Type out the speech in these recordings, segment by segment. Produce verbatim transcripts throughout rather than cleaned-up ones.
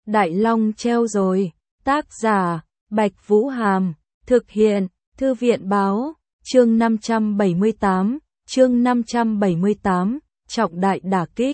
Đại Long treo rồi. Tác giả, Bạch Vũ Hàm. Thực hiện, Thư viện Báo. Chương năm trăm bảy mươi tám. Chương năm trăm bảy mươi tám. Trọng đại đả kích.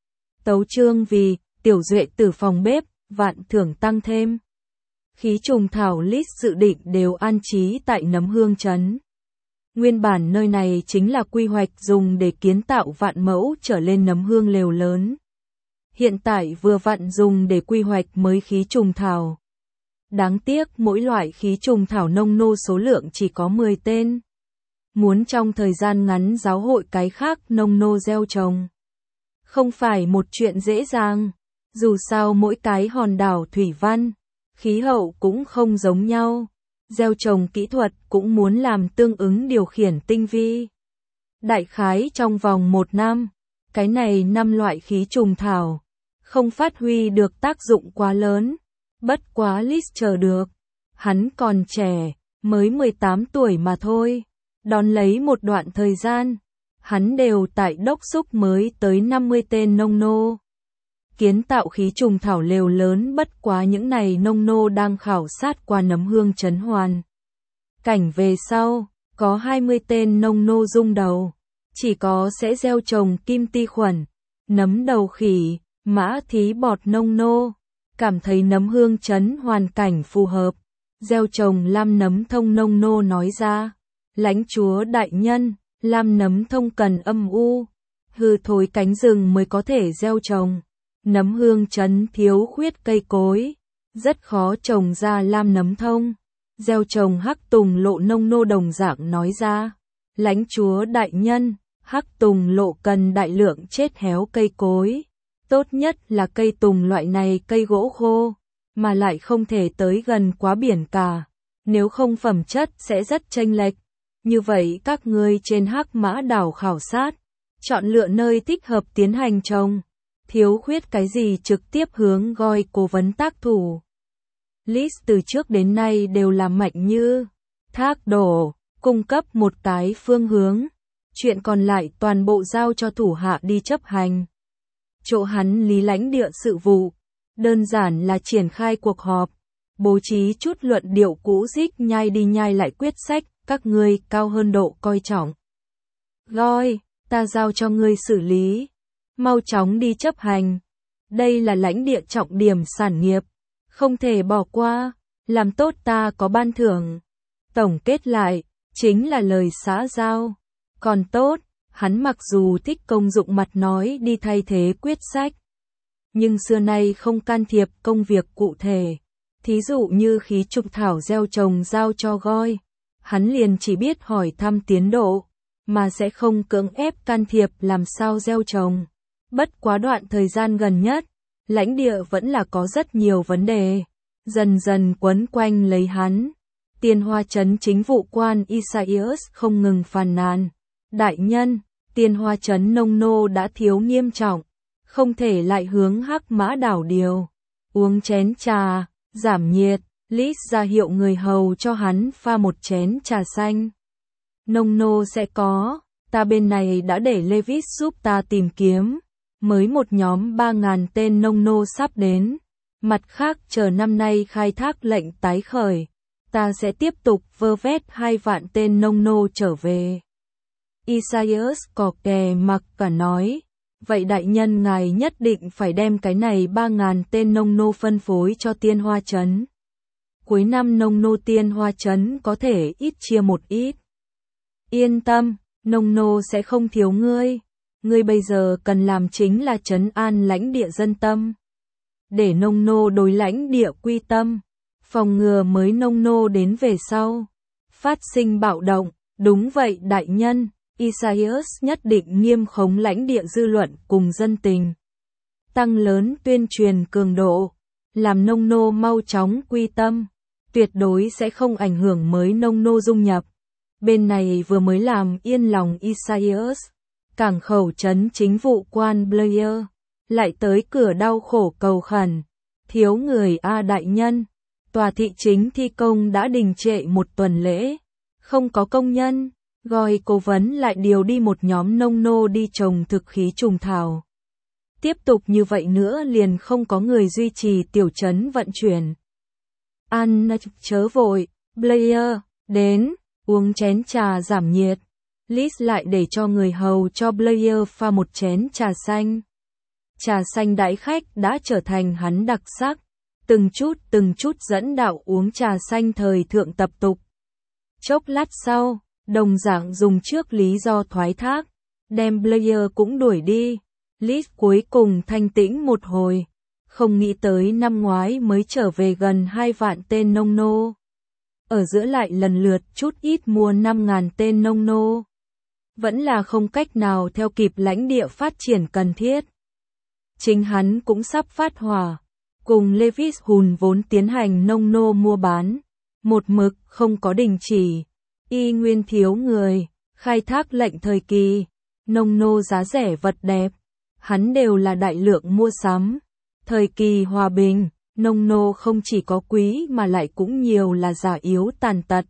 Tấu chương vì, tiểu duệ tử phòng bếp, vạn thưởng tăng thêm. Khí trùng thảo list dự định đều an trí tại Nấm Hương trấn. Nguyên bản nơi này chính là quy hoạch dùng để kiến tạo vạn mẫu trở lên nấm hương lều lớn. Hiện tại vừa vặn dùng để quy hoạch mới khí trùng thảo. Đáng tiếc mỗi loại khí trùng thảo nông nô số lượng chỉ có mười tên. Muốn trong thời gian ngắn giáo hội cái khác nông nô gieo trồng. Không phải một chuyện dễ dàng. Dù sao mỗi cái hòn đảo thủy văn, khí hậu cũng không giống nhau. Gieo trồng kỹ thuật cũng muốn làm tương ứng điều khiển tinh vi. Đại khái trong vòng một năm, cái này năm loại khí trùng thảo, không phát huy được tác dụng quá lớn. Bất quá List chờ được. Hắn còn trẻ, mới mười tám tuổi mà thôi. Đón lấy một đoạn thời gian, hắn đều tại đốc xúc mới tới năm mươi tên nông nô. Kiến tạo khí trùng thảo lều lớn, bất quá những này nông nô đang khảo sát qua Nấm Hương trấn hoàn. Cảnh về sau, có hai mươi tên nông nô rung đầu, chỉ có sẽ gieo trồng kim ti khuẩn, nấm đầu khỉ, mã thí bọt nông nô, cảm thấy Nấm Hương trấn hoàn cảnh phù hợp, gieo trồng lam nấm thông nông nô nói ra. Lãnh chúa đại nhân, lam nấm thông cần âm u, hư thối cánh rừng mới có thể gieo trồng. Nấm Hương trấn thiếu khuyết cây cối, rất khó trồng ra lam nấm thông. Gieo trồng hắc tùng lộ nông nô đồng dạng nói ra. Lãnh chúa đại nhân, hắc tùng lộ cần đại lượng chết héo cây cối. Tốt nhất là cây tùng loại này cây gỗ khô, mà lại không thể tới gần quá biển cả. Nếu không phẩm chất sẽ rất chênh lệch. Như vậy các ngươi trên Hắc Mã đảo khảo sát, chọn lựa nơi thích hợp tiến hành trồng. Thiếu khuyết cái gì trực tiếp hướng Goi cố vấn tác thủ. List từ trước đến nay đều là mạnh như thác đổ, cung cấp một cái phương hướng. Chuyện còn lại toàn bộ giao cho thủ hạ đi chấp hành. Chỗ hắn lý lãnh địa sự vụ, đơn giản là triển khai cuộc họp, bố trí chút luận điệu cũ dích nhai đi nhai lại quyết sách, các ngươi cao hơn độ coi trọng. Goi, ta giao cho ngươi xử lý. Mau chóng đi chấp hành. Đây là lãnh địa trọng điểm sản nghiệp, không thể bỏ qua, làm tốt ta có ban thưởng. Tổng kết lại, chính là lời xã giao. Còn tốt, hắn mặc dù thích công dụng mặt nói đi thay thế quyết sách, nhưng xưa nay không can thiệp công việc cụ thể. Thí dụ như khí trùng thảo gieo trồng giao cho Goi, hắn liền chỉ biết hỏi thăm tiến độ, mà sẽ không cưỡng ép can thiệp làm sao gieo trồng. Bất quá đoạn thời gian gần nhất, lãnh địa vẫn là có rất nhiều vấn đề, dần dần quấn quanh lấy hắn. Tiên Hoa trấn chính vụ quan Isaias không ngừng phàn nàn. Đại nhân, Tiên Hoa trấn nông nô đã thiếu nghiêm trọng, không thể lại hướng Hắc Mã đảo điều. Uống chén trà, giảm nhiệt, List ra hiệu người hầu cho hắn pha một chén trà xanh. Nông nô sẽ có, ta bên này đã để Levis giúp ta tìm kiếm. Mới một nhóm ba ngàn tên nông nô sắp đến. Mặt khác chờ năm nay khai thác lệnh tái khởi, ta sẽ tiếp tục vơ vét hai vạn tên nông nô trở về. Isaias có kè mặc cả nói, vậy đại nhân ngài nhất định phải đem cái này ba ngàn tên nông nô phân phối cho Tiên Hoa trấn. Cuối năm nông nô Tiên Hoa trấn có thể ít chia một ít. Yên tâm, nông nô sẽ không thiếu ngươi. Ngươi bây giờ cần làm chính là trấn an lãnh địa dân tâm. Để nông nô đối lãnh địa quy tâm. Phòng ngừa mới nông nô đến về sau. Phát sinh bạo động. Đúng vậy đại nhân. Isaias nhất định nghiêm khống lãnh địa dư luận cùng dân tình. Tăng lớn tuyên truyền cường độ. Làm nông nô mau chóng quy tâm. Tuyệt đối sẽ không ảnh hưởng mới nông nô dung nhập. Bên này vừa mới làm yên lòng Isaias. Cảng khẩu trấn chính vụ quan Blair lại tới cửa đau khổ cầu khẩn. Thiếu người a đại nhân. Tòa thị chính thi công đã đình trệ một tuần lễ. Không có công nhân. Goi cố vấn lại điều đi một nhóm nông nô đi trồng thực khí trùng thảo. Tiếp tục như vậy nữa liền không có người duy trì tiểu trấn vận chuyển. Ăn chớ vội, Blair, đến, uống chén trà giảm nhiệt. Liz lại để cho người hầu cho Blair pha một chén trà xanh. Trà xanh đãi khách đã trở thành hắn đặc sắc, từng chút từng chút dẫn đạo uống trà xanh thời thượng tập tục. Chốc lát sau, đồng dạng dùng trước lý do thoái thác, đem Blair cũng đuổi đi. Liz cuối cùng thanh tĩnh một hồi, không nghĩ tới năm ngoái mới trở về gần hai vạn tên nông nô. Ở giữa lại lần lượt chút ít mua năm ngàn tên nông nô. Vẫn là không cách nào theo kịp lãnh địa phát triển cần thiết. Chính hắn cũng sắp phát hỏa, cùng Lewis hùn vốn tiến hành nông nô mua bán, một mực không có đình chỉ, y nguyên thiếu người, khai thác lệnh thời kỳ, nông nô giá rẻ vật đẹp, hắn đều là đại lượng mua sắm. Thời kỳ hòa bình, nông nô không chỉ có quý mà lại cũng nhiều là già yếu tàn tật.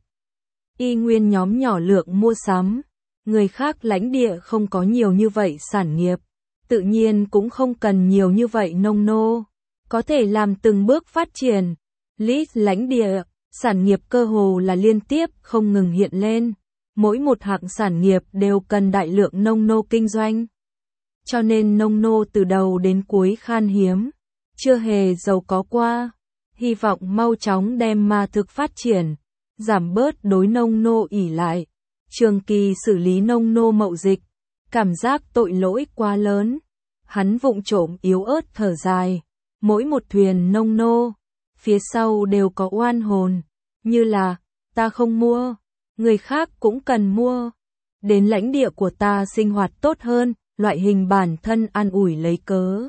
Y nguyên nhóm nhỏ lượng mua sắm, người khác lãnh địa không có nhiều như vậy sản nghiệp, tự nhiên cũng không cần nhiều như vậy nông nô, có thể làm từng bước phát triển. Lý lãnh địa, sản nghiệp cơ hồ là liên tiếp không ngừng hiện lên, mỗi một hạng sản nghiệp đều cần đại lượng nông nô kinh doanh. Cho nên nông nô từ đầu đến cuối khan hiếm, chưa hề giàu có qua, hy vọng mau chóng đem ma thực phát triển, giảm bớt đối nông nô ỷ lại, trường kỳ xử lý nông nô mậu dịch, cảm giác tội lỗi quá lớn. Hắn vụng trộm yếu ớt thở dài, mỗi một thuyền nông nô, phía sau đều có oan hồn, như là, ta không mua, người khác cũng cần mua, đến lãnh địa của ta sinh hoạt tốt hơn, loại hình bản thân an ủi lấy cớ.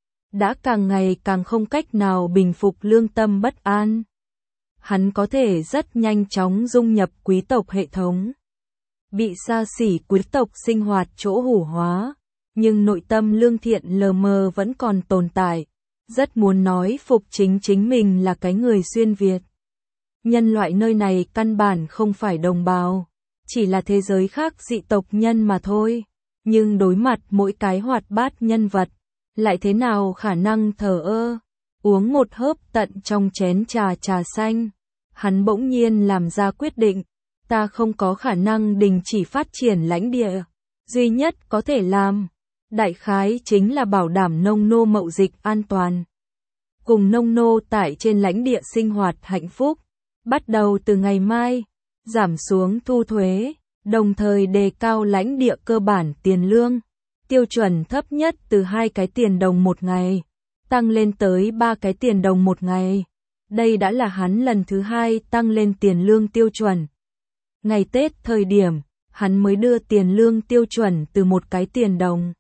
Đã càng ngày càng không cách nào bình phục lương tâm bất an. Hắn có thể rất nhanh chóng dung nhập quý tộc hệ thống. Bị xa xỉ quý tộc sinh hoạt chỗ hủ hóa, nhưng nội tâm lương thiện lờ mờ vẫn còn tồn tại. Rất muốn nói phục chính chính mình là cái người xuyên Việt. Nhân loại nơi này căn bản không phải đồng bào, chỉ là thế giới khác dị tộc nhân mà thôi. Nhưng đối mặt mỗi cái hoạt bát nhân vật, lại thế nào khả năng thờ ơ, uống một hớp tận trong chén trà trà xanh. Hắn bỗng nhiên làm ra quyết định, ta không có khả năng đình chỉ phát triển lãnh địa, duy nhất có thể làm, đại khái chính là bảo đảm nông nô mậu dịch an toàn. Cùng nông nô tại trên lãnh địa sinh hoạt hạnh phúc, bắt đầu từ ngày mai, giảm xuống thu thuế, đồng thời đề cao lãnh địa cơ bản tiền lương, tiêu chuẩn thấp nhất từ hai cái tiền đồng một ngày, tăng lên tới ba cái tiền đồng một ngày. Đây đã là hắn lần thứ hai tăng lên tiền lương tiêu chuẩn. Ngày Tết thời điểm, hắn mới đưa tiền lương tiêu chuẩn từ một cái tiền đồng,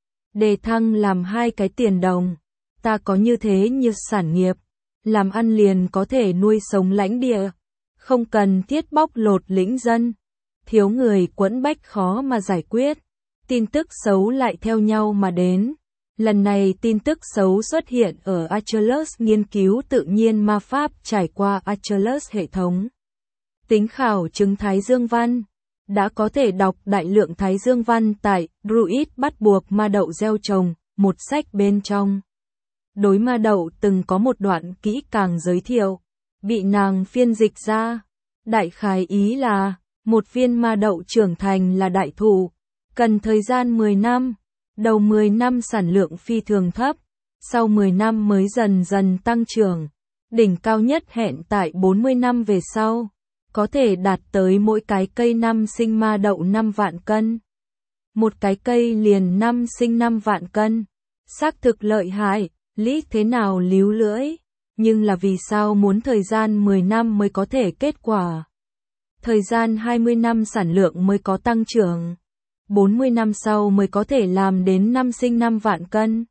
đề thăng làm hai cái tiền đồng. Ta có như thế như sản nghiệp, làm ăn liền có thể nuôi sống lãnh địa, không cần thiết bóc lột lĩnh dân, thiếu người quẫn bách khó mà giải quyết. Tin tức xấu lại theo nhau mà đến. Lần này tin tức xấu xuất hiện ở Achilles nghiên cứu tự nhiên ma pháp trải qua Achilles hệ thống. Tính khảo chứng Thái Dương Văn. Đã có thể đọc đại lượng Thái Dương Văn tại Druid bắt buộc ma đậu gieo trồng, một sách bên trong. Đối ma đậu từng có một đoạn kỹ càng giới thiệu, bị nàng phiên dịch ra. Đại khái ý là, một viên ma đậu trưởng thành là đại thụ, cần thời gian mười năm. Đầu mười năm sản lượng phi thường thấp, sau mười năm mới dần dần tăng trưởng, đỉnh cao nhất hẹn tại bốn mươi năm về sau, có thể đạt tới mỗi cái cây năm sinh ma đậu năm vạn cân. Một cái cây liền năm sinh năm vạn cân, xác thực lợi hại, lý thế nào líu lưỡi, nhưng là vì sao muốn thời gian mười năm mới có thể kết quả? Thời gian hai mươi năm sản lượng mới có tăng trưởng. bốn mươi năm sau mới có thể làm đến năm sinh năm vạn cân.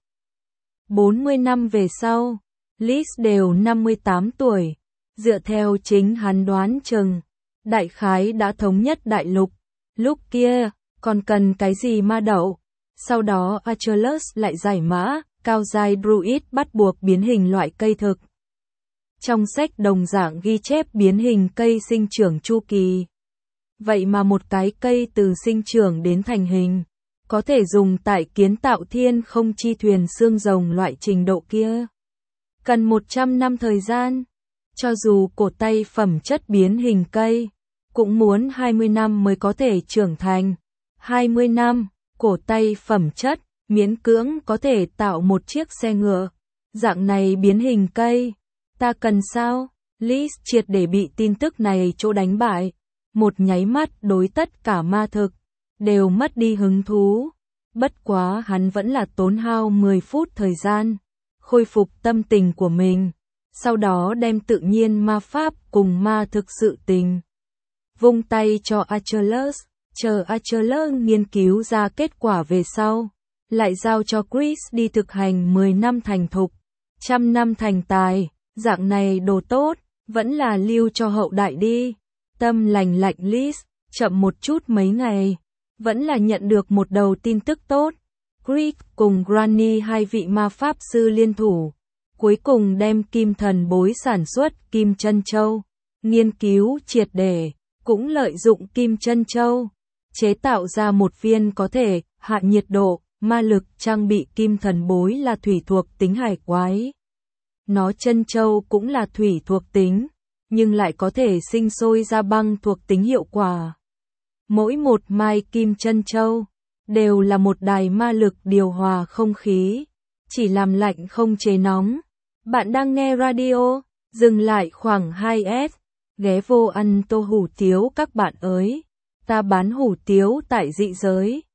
bốn mươi năm về sau, Liz đều năm mươi tám tuổi, dựa theo chính hắn đoán chừng, đại khái đã thống nhất đại lục, lúc kia, còn cần cái gì ma đậu. Sau đó Achilles lại giải mã, cao giai Druid bắt buộc biến hình loại cây thực. Trong sách đồng dạng ghi chép biến hình cây sinh trưởng chu kỳ. Vậy mà một cái cây từ sinh trưởng đến thành hình, có thể dùng tại kiến tạo thiên không chi thuyền xương rồng loại trình độ kia. Cần một trăm năm thời gian. Cho dù cổ tay phẩm chất biến hình cây, cũng muốn hai mươi năm mới có thể trưởng thành. hai mươi năm, cổ tay phẩm chất, miễn cưỡng có thể tạo một chiếc xe ngựa. Dạng này biến hình cây, ta cần sao? Liz triệt để bị tin tức này chỗ đánh bại. Một nháy mắt đối tất cả ma thực, đều mất đi hứng thú. Bất quá hắn vẫn là tốn hao mười phút thời gian, khôi phục tâm tình của mình. Sau đó đem tự nhiên ma pháp cùng ma thực sự tình vung tay cho Achilles, chờ Achilles nghiên cứu ra kết quả về sau, lại giao cho Chris đi thực hành mười năm thành thục, trăm năm thành tài, dạng này đồ tốt, vẫn là lưu cho hậu đại đi. Tâm lành lạnh Liz, chậm một chút mấy ngày, vẫn là nhận được một đầu tin tức tốt. Chris cùng Granny hai vị ma pháp sư liên thủ, cuối cùng đem kim thần bối sản xuất kim chân châu, nghiên cứu triệt để, cũng lợi dụng kim chân châu, chế tạo ra một viên có thể hạ nhiệt độ, ma lực trang bị kim thần bối là thủy thuộc tính hải quái. Nó chân châu cũng là thủy thuộc tính, nhưng lại có thể sinh sôi ra băng thuộc tính hiệu quả. Mỗi một mai kim chân châu đều là một đài ma lực điều hòa không khí, chỉ làm lạnh không chế nóng. Bạn đang nghe radio, dừng lại khoảng hai S, ghé vô ăn tô hủ tiếu các bạn ơi. Ta bán hủ tiếu tại dị giới.